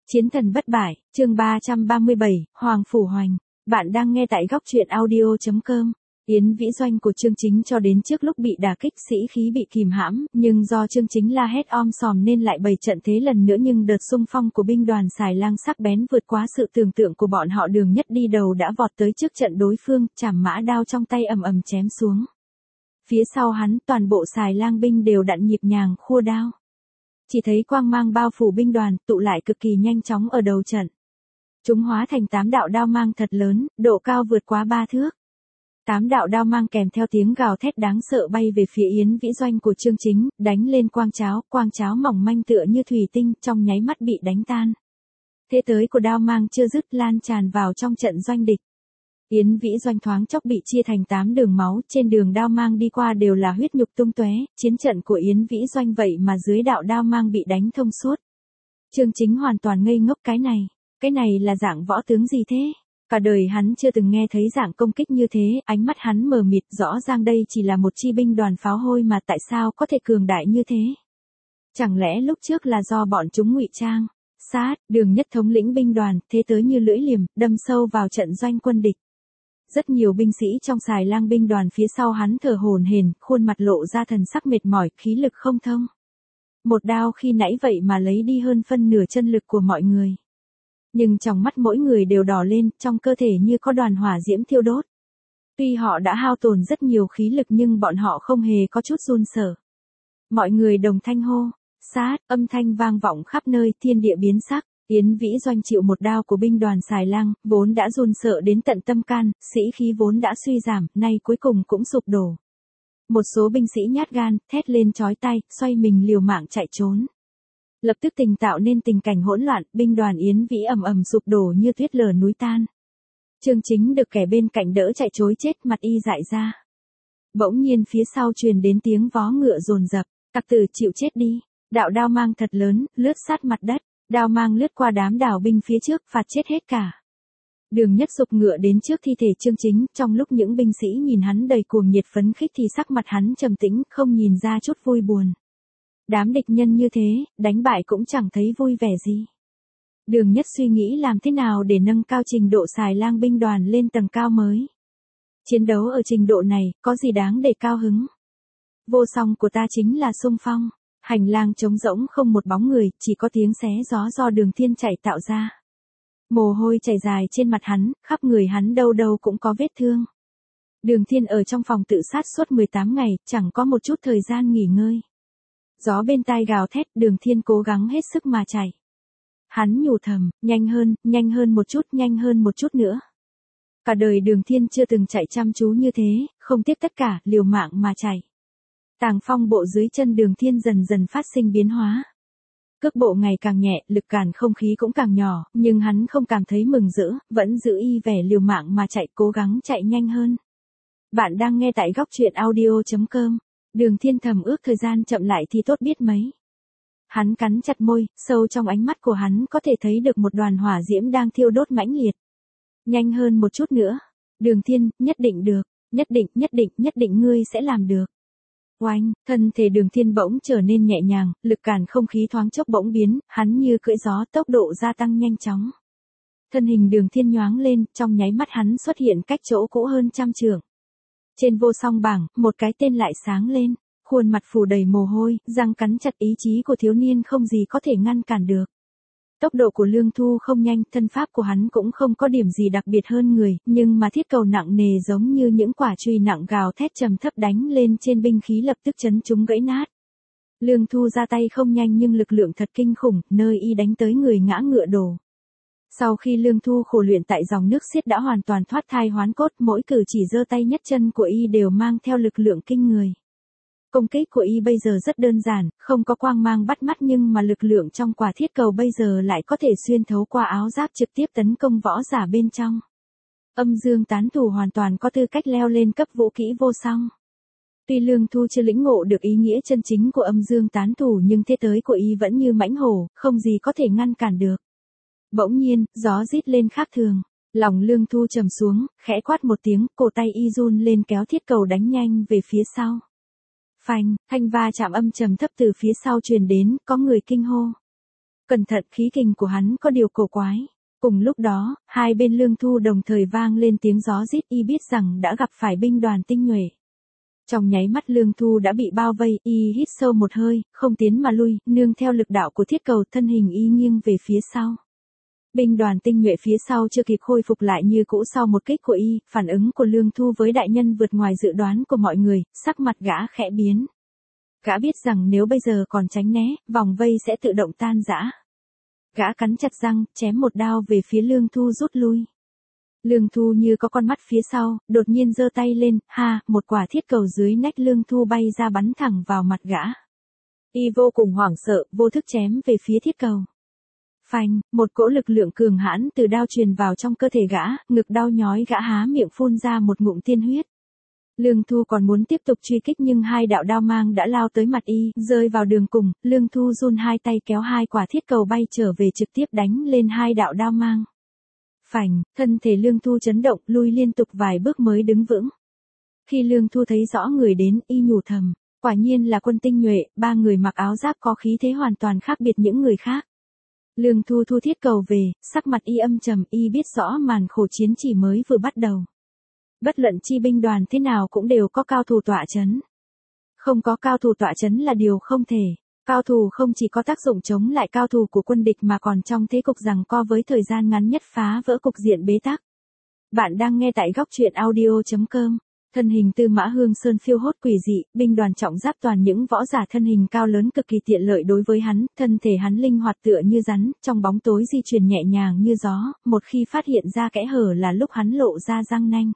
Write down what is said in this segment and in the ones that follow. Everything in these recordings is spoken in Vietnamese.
Chiến thần bất bại, chương 337, Hoàng Phủ Hoành. Bạn đang nghe tại góc truyện audio.com. Yến Vĩ Doanh của Chương Chính cho đến trước lúc bị đả kích sĩ khí bị kìm hãm, nhưng do Chương Chính la hét om sòm nên lại bày trận thế lần nữa, nhưng đợt xung phong của binh đoàn Xài Lang sắc bén vượt quá sự tưởng tượng của bọn họ. Đường Nhất đi đầu đã vọt tới trước trận đối phương, chảm mã đao trong tay ầm ầm chém xuống. Phía sau hắn, toàn bộ Xài Lang binh đều đặn nhịp nhàng khua đao. Chỉ thấy quang mang bao phủ binh đoàn, tụ lại cực kỳ nhanh chóng ở đầu trận. Chúng hóa thành 8 đạo đao mang thật lớn, độ cao vượt quá 3 thước. 8 đạo đao mang kèm theo tiếng gào thét đáng sợ bay về phía Yến Vĩ Doanh của Chương Chính, đánh lên quang cháo mỏng manh tựa như thủy tinh, trong nháy mắt bị đánh tan. Thế tới của đao mang chưa dứt, lan tràn vào trong trận doanh địch. Yến Vĩ Doanh thoáng chốc bị chia thành 8 đường máu, trên đường đao mang đi qua đều là huyết nhục tung tóe. Chiến trận của Yến Vĩ Doanh vậy mà dưới đạo đao mang bị đánh thông suốt. Chương Chính hoàn toàn ngây ngốc, cái này là dạng võ tướng gì thế? Cả đời hắn chưa từng nghe thấy dạng công kích như thế, ánh mắt hắn mờ mịt, rõ ràng đây chỉ là một chi binh đoàn pháo hôi mà tại sao có thể cường đại như thế? Chẳng lẽ lúc trước là do bọn chúng ngụy trang? Đường Nhất thống lĩnh binh đoàn, thế tới như lưỡi liềm, đâm sâu vào trận doanh quân địch. Rất nhiều binh sĩ trong Xài Lang binh đoàn phía sau hắn thở hổn hển, khuôn mặt lộ ra thần sắc mệt mỏi, khí lực không thông. Một đao khi nãy vậy mà lấy đi hơn phân nửa chân lực của mọi người. Nhưng trong mắt mỗi người đều đỏ lên, trong cơ thể như có đoàn hỏa diễm thiêu đốt. Tuy họ đã hao tổn rất nhiều khí lực nhưng bọn họ không hề có chút run sợ. Mọi người đồng thanh hô, âm thanh vang vọng khắp nơi, thiên địa biến sắc. Yến Vĩ Doanh chịu một đao của binh đoàn Xài Lang, vốn đã run sợ đến tận tâm can, sĩ khí vốn đã suy giảm, nay cuối cùng cũng sụp đổ. Một số binh sĩ nhát gan, thét lên chói tai, xoay mình liều mạng chạy trốn. Lập tức tạo nên tình cảnh hỗn loạn, binh đoàn Yến Vĩ ầm ầm sụp đổ như tuyết lở núi tan. Chương Chính được kẻ bên cạnh đỡ chạy trối chết, mặt y dại ra. Bỗng nhiên phía sau truyền đến tiếng vó ngựa dồn dập, "Tặc tử chịu chết đi!" Đạo đao mang thật lớn, lướt sát mặt đất. Đao mang lướt qua đám đảo binh phía trước, phạt chết hết cả. Đường Nhất giục ngựa đến trước thi thể Chương Chính, trong lúc những binh sĩ nhìn hắn đầy cuồng nhiệt phấn khích thì sắc mặt hắn trầm tĩnh, không nhìn ra chút vui buồn. Đám địch nhân như thế, đánh bại cũng chẳng thấy vui vẻ gì. Đường Nhất suy nghĩ làm thế nào để nâng cao trình độ Xài Lang binh đoàn lên tầng cao mới. Chiến đấu ở trình độ này, có gì đáng để cao hứng. Vô song của ta chính là xung phong. Hành lang trống rỗng không một bóng người, chỉ có tiếng xé gió do Đường Thiên chạy tạo ra. Mồ hôi chảy dài trên mặt hắn, khắp người hắn đâu đâu cũng có vết thương. Đường Thiên ở trong phòng tự sát suốt 18 ngày, chẳng có một chút thời gian nghỉ ngơi. Gió bên tai gào thét, Đường Thiên cố gắng hết sức mà chạy. Hắn nhủ thầm, nhanh hơn một chút nữa. Cả đời Đường Thiên chưa từng chạy chăm chú như thế, không tiếc tất cả, liều mạng mà chạy. Tàng phong bộ dưới chân Đường Thiên dần dần phát sinh biến hóa. Cước bộ ngày càng nhẹ, lực cản không khí cũng càng nhỏ, nhưng hắn không cảm thấy mừng rỡ, vẫn giữ y vẻ liều mạng mà chạy, cố gắng chạy nhanh hơn. Bạn đang nghe tại góc truyện audio.com. Đường Thiên thầm ước thời gian chậm lại thì tốt biết mấy. Hắn cắn chặt môi, sâu trong ánh mắt của hắn có thể thấy được một đoàn hỏa diễm đang thiêu đốt mãnh liệt. Nhanh hơn một chút nữa. Đường Thiên, nhất định được, nhất định ngươi sẽ làm được. Oanh, thân thể Đường Thiên bỗng trở nên nhẹ nhàng, lực cản không khí thoáng chốc bỗng biến, hắn như cưỡi gió, tốc độ gia tăng nhanh chóng. Thân hình Đường Thiên nhoáng lên, trong nháy mắt hắn xuất hiện cách chỗ cũ hơn 100 trượng. Trên vô song bảng, một cái tên lại sáng lên, khuôn mặt phủ đầy mồ hôi, răng cắn chặt, ý chí của thiếu niên không gì có thể ngăn cản được. Tốc độ của Lương Thu không nhanh, thân pháp của hắn cũng không có điểm gì đặc biệt hơn người, nhưng mà thiết cầu nặng nề giống như những quả chùy nặng gào thét trầm thấp đánh lên trên binh khí lập tức chấn chúng gãy nát. Lương Thu ra tay không nhanh nhưng lực lượng thật kinh khủng, nơi y đánh tới người ngã ngựa đổ. Sau khi Lương Thu khổ luyện tại dòng nước xiết đã hoàn toàn thoát thai hoán cốt, mỗi cử chỉ giơ tay nhấc chân của y đều mang theo lực lượng kinh người. Công kích của y bây giờ rất đơn giản, không có quang mang bắt mắt nhưng mà lực lượng trong quả thiết cầu bây giờ lại có thể xuyên thấu qua áo giáp trực tiếp tấn công võ giả bên trong. Âm Dương Tán Thủ hoàn toàn có tư cách leo lên cấp vũ kỹ vô song. Tuy Lương Thu chưa lĩnh ngộ được ý nghĩa chân chính của Âm Dương Tán Thủ nhưng thế tới của y vẫn như mãnh hổ, không gì có thể ngăn cản được. Bỗng nhiên, gió rít lên khác thường. Lòng Lương Thu trầm xuống, khẽ quát một tiếng, cổ tay y run lên kéo thiết cầu đánh nhanh về phía sau. Phanh, thanh va chạm âm trầm thấp từ phía sau truyền đến, có người kinh hô. Cẩn thận, khí kình của hắn có điều cổ quái. Cùng lúc đó, hai bên Lương Thu đồng thời vang lên tiếng gió rít, y biết rằng đã gặp phải binh đoàn tinh nhuệ. Trong nháy mắt Lương Thu đã bị bao vây, y hít sâu một hơi, không tiến mà lui, nương theo lực đạo của thiết cầu, thân hình y nghiêng về phía sau. Binh đoàn tinh nhuệ phía sau chưa kịp khôi phục lại như cũ sau một kích của y, phản ứng của Lương Thu với đại nhân vượt ngoài dự đoán của mọi người, sắc mặt gã khẽ biến. Gã biết rằng nếu bây giờ còn tránh né, vòng vây sẽ tự động tan rã. Gã cắn chặt răng, chém một đao về phía Lương Thu rút lui. Lương Thu như có con mắt phía sau, đột nhiên giơ tay lên, một quả thiết cầu dưới nách Lương Thu bay ra bắn thẳng vào mặt gã. Y vô cùng hoảng sợ, vô thức chém về phía thiết cầu. Phanh, một cỗ lực lượng cường hãn từ đao truyền vào trong cơ thể gã, ngực đau nhói, gã há miệng phun ra một ngụm tiên huyết. Lương Thu còn muốn tiếp tục truy kích nhưng hai đạo đao mang đã lao tới mặt y, rơi vào đường cùng, Lương Thu run hai tay kéo hai quả thiết cầu bay trở về trực tiếp đánh lên hai đạo đao mang. Phành, thân thể Lương Thu chấn động, lui liên tục vài bước mới đứng vững. Khi Lương Thu thấy rõ người đến, y nhủ thầm, quả nhiên là quân tinh nhuệ, ba người mặc áo giáp có khí thế hoàn toàn khác biệt những người khác. Lương Thu thu thiết cầu về, sắc mặt y âm trầm, y biết rõ màn khổ chiến chỉ mới vừa bắt đầu. Bất luận chi binh đoàn thế nào cũng đều có cao thủ tọa chấn. Không có cao thủ tọa chấn là điều không thể. Cao thủ không chỉ có tác dụng chống lại cao thủ của quân địch mà còn trong thế cục giằng co với thời gian ngắn nhất phá vỡ cục diện bế tắc. Bạn đang nghe tại góc truyện audio.com. Thân hình Tư Mã Hương Sơn phiêu hốt quỷ dị, binh đoàn trọng giáp toàn những võ giả thân hình cao lớn cực kỳ tiện lợi đối với hắn, thân thể hắn linh hoạt tựa như rắn, trong bóng tối di chuyển nhẹ nhàng như gió, một khi phát hiện ra kẽ hở là lúc hắn lộ ra răng nanh.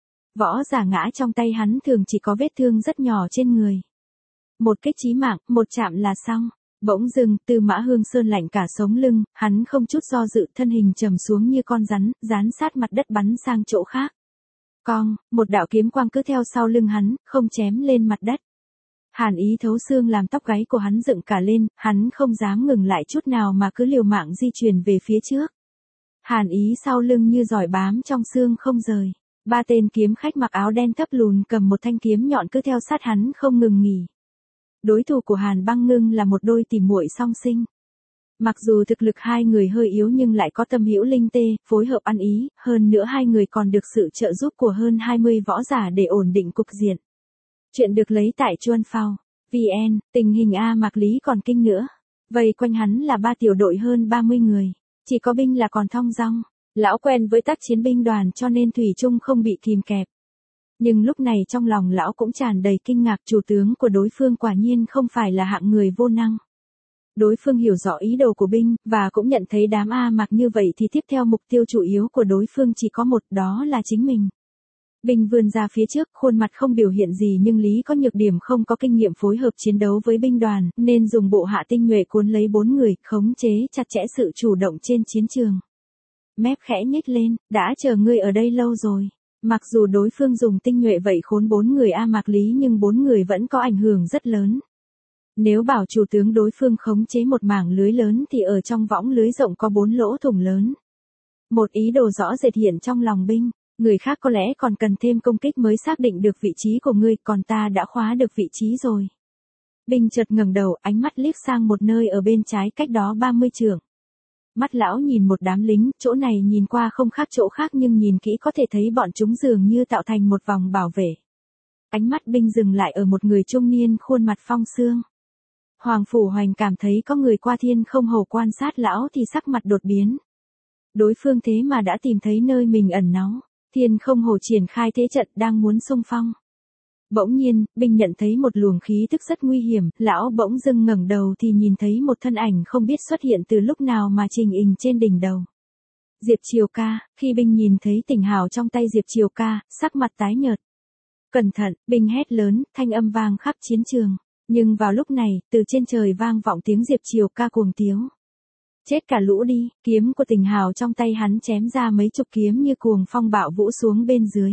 Võ giả ngã trong tay hắn thường chỉ có vết thương rất nhỏ trên người. Một kích chí mạng, một chạm là xong. Bỗng dưng, Tư Mã Hương Sơn lạnh cả sống lưng, hắn không chút do dự, thân hình trầm xuống như con rắn, dán sát mặt đất bắn sang chỗ khác. Cong, một đạo kiếm quang cứ theo sau lưng hắn, không chém lên mặt đất. Hàn ý thấu xương làm tóc gáy của hắn dựng cả lên, hắn không dám ngừng lại chút nào mà cứ liều mạng di chuyển về phía trước. Hàn ý sau lưng như giỏi bám trong xương không rời. Ba tên kiếm khách mặc áo đen thấp lùn cầm một thanh kiếm nhọn cứ theo sát hắn không ngừng nghỉ. Đối thủ của Hàn Băng Ngưng là một đôi tỉ muội song sinh. Mặc dù thực lực hai người hơi yếu nhưng lại có tâm hữu linh tê, phối hợp ăn ý, hơn nữa hai người còn được sự trợ giúp của hơn 20 võ giả để ổn định cục diện. Chuyện được lấy tại Chuan Phao, VN, tình hình A Mạc Lý còn kinh nữa. Vây quanh hắn là ba tiểu đội hơn 30 người, chỉ có binh là còn thong dong. Lão quen với tác chiến binh đoàn cho nên thủy chung không bị kìm kẹp. Nhưng lúc này trong lòng lão cũng tràn đầy kinh ngạc, chủ tướng của đối phương quả nhiên không phải là hạng người vô năng. Đối phương hiểu rõ ý đồ của binh, và cũng nhận thấy đám A Mạc như vậy thì tiếp theo mục tiêu chủ yếu của đối phương chỉ có một, đó là chính mình. Binh vươn ra phía trước, khuôn mặt không biểu hiện gì nhưng Lý có nhược điểm không có kinh nghiệm phối hợp chiến đấu với binh đoàn, nên dùng bộ hạ tinh nhuệ cuốn lấy 4 người, khống chế chặt chẽ sự chủ động trên chiến trường. Mép khẽ nhếch lên, đã chờ ngươi ở đây lâu rồi. Mặc dù đối phương dùng tinh nhuệ vậy khốn 4 người A Mạc Lý nhưng 4 người vẫn có ảnh hưởng rất lớn. Nếu bảo chủ tướng đối phương khống chế một mảng lưới lớn thì ở trong võng lưới rộng có 4 lỗ thủng lớn. Một ý đồ rõ rệt hiện trong lòng binh, người khác có lẽ còn cần thêm công kích mới xác định được vị trí của ngươi, còn ta đã khóa được vị trí rồi. Binh chợt ngẩng đầu, ánh mắt liếc sang một nơi ở bên trái cách đó 30 trượng. Mắt lão nhìn một đám lính, chỗ này nhìn qua không khác chỗ khác nhưng nhìn kỹ có thể thấy bọn chúng dường như tạo thành một vòng bảo vệ. Ánh mắt binh dừng lại ở một người trung niên khuôn mặt phong sương. Hoàng Phủ Hoành cảm thấy có người qua Thiên Không Hầu quan sát lão thì sắc mặt đột biến. Đối phương thế mà đã tìm thấy nơi mình ẩn náu. Thiên Không Hầu triển khai thế trận đang muốn xung phong. Bỗng nhiên, binh nhận thấy một luồng khí tức rất nguy hiểm, lão bỗng dưng ngẩng đầu thì nhìn thấy một thân ảnh không biết xuất hiện từ lúc nào mà trình hình trên đỉnh đầu. Diệp Triều Ca, khi binh nhìn thấy tỉnh hào trong tay Diệp Triều Ca, sắc mặt tái nhợt. Cẩn thận, binh hét lớn, thanh âm vang khắp chiến trường. Nhưng vào lúc này, từ trên trời vang vọng tiếng Diệp Triều Ca cuồng tiếu. Chết cả lũ đi, kiếm của tỉnh hào trong tay hắn chém ra mấy chục kiếm như cuồng phong bạo vũ xuống bên dưới.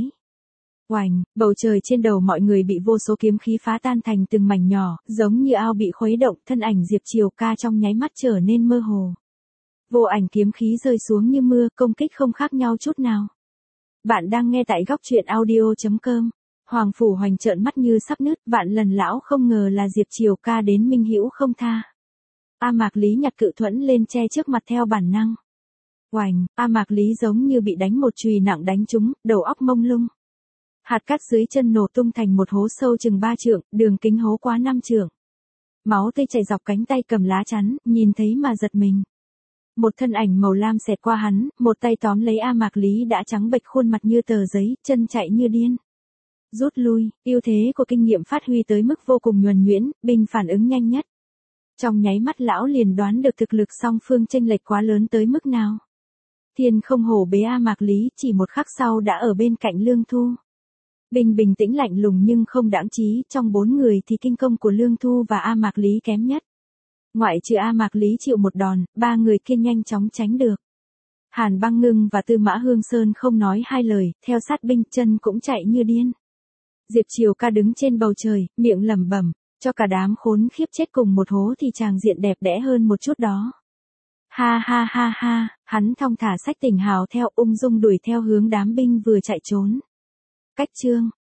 Oành, bầu trời trên đầu mọi người bị vô số kiếm khí phá tan thành từng mảnh nhỏ, giống như ao bị khuấy động, thân ảnh Diệp Triều Ca trong nháy mắt trở nên mơ hồ. Vô ảnh kiếm khí rơi xuống như mưa, công kích không khác nhau chút nào. Bạn đang nghe tại góc truyện audio.com. Hoàng Phủ Hoành trợn mắt như sắp nứt, vạn lần lão không ngờ là Diệp Triều Ca đến minh hữu không tha. A Mạc Lý nhặt cự thuẫn lên che trước mặt theo bản năng. Oành, A Mạc Lý giống như bị đánh một chùy nặng đánh trúng, đầu óc mông lung. Hạt cát dưới chân nổ tung thành một hố sâu chừng 3 trượng, đường kính hố quá 5 trượng. Máu tươi chảy dọc cánh tay cầm lá chắn, nhìn thấy mà giật mình. Một thân ảnh màu lam xẹt qua hắn, một tay tóm lấy A Mạc Lý đã trắng bệch khuôn mặt như tờ giấy, chân chạy như điên. Rút lui, ưu thế của kinh nghiệm phát huy tới mức vô cùng nhuần nhuyễn, binh phản ứng nhanh nhất. Trong nháy mắt lão liền đoán được thực lực song phương chênh lệch quá lớn tới mức nào. Thiên không hổ bế A Mạc Lý, chỉ một khắc sau đã ở bên cạnh Lương Thu. Bình bình tĩnh lạnh lùng nhưng không đãng trí, trong 4 người thì kinh công của Lương Thu và A Mạc Lý kém nhất. Ngoại trừ A Mạc Lý chịu một đòn, 3 người kia nhanh chóng tránh được. Hàn Băng Ngưng và Tư Mã Hương Sơn không nói hai lời, theo sát binh chân cũng chạy như điên. Diệp Triều Ca đứng trên bầu trời, miệng lẩm bẩm, cho cả đám khốn khiếp chết cùng một hố thì tràng diện đẹp đẽ hơn một chút đó. Ha ha ha ha, hắn thong thả xách Tỉnh Hào theo ung dung đuổi theo hướng đám binh vừa chạy trốn. Cách chương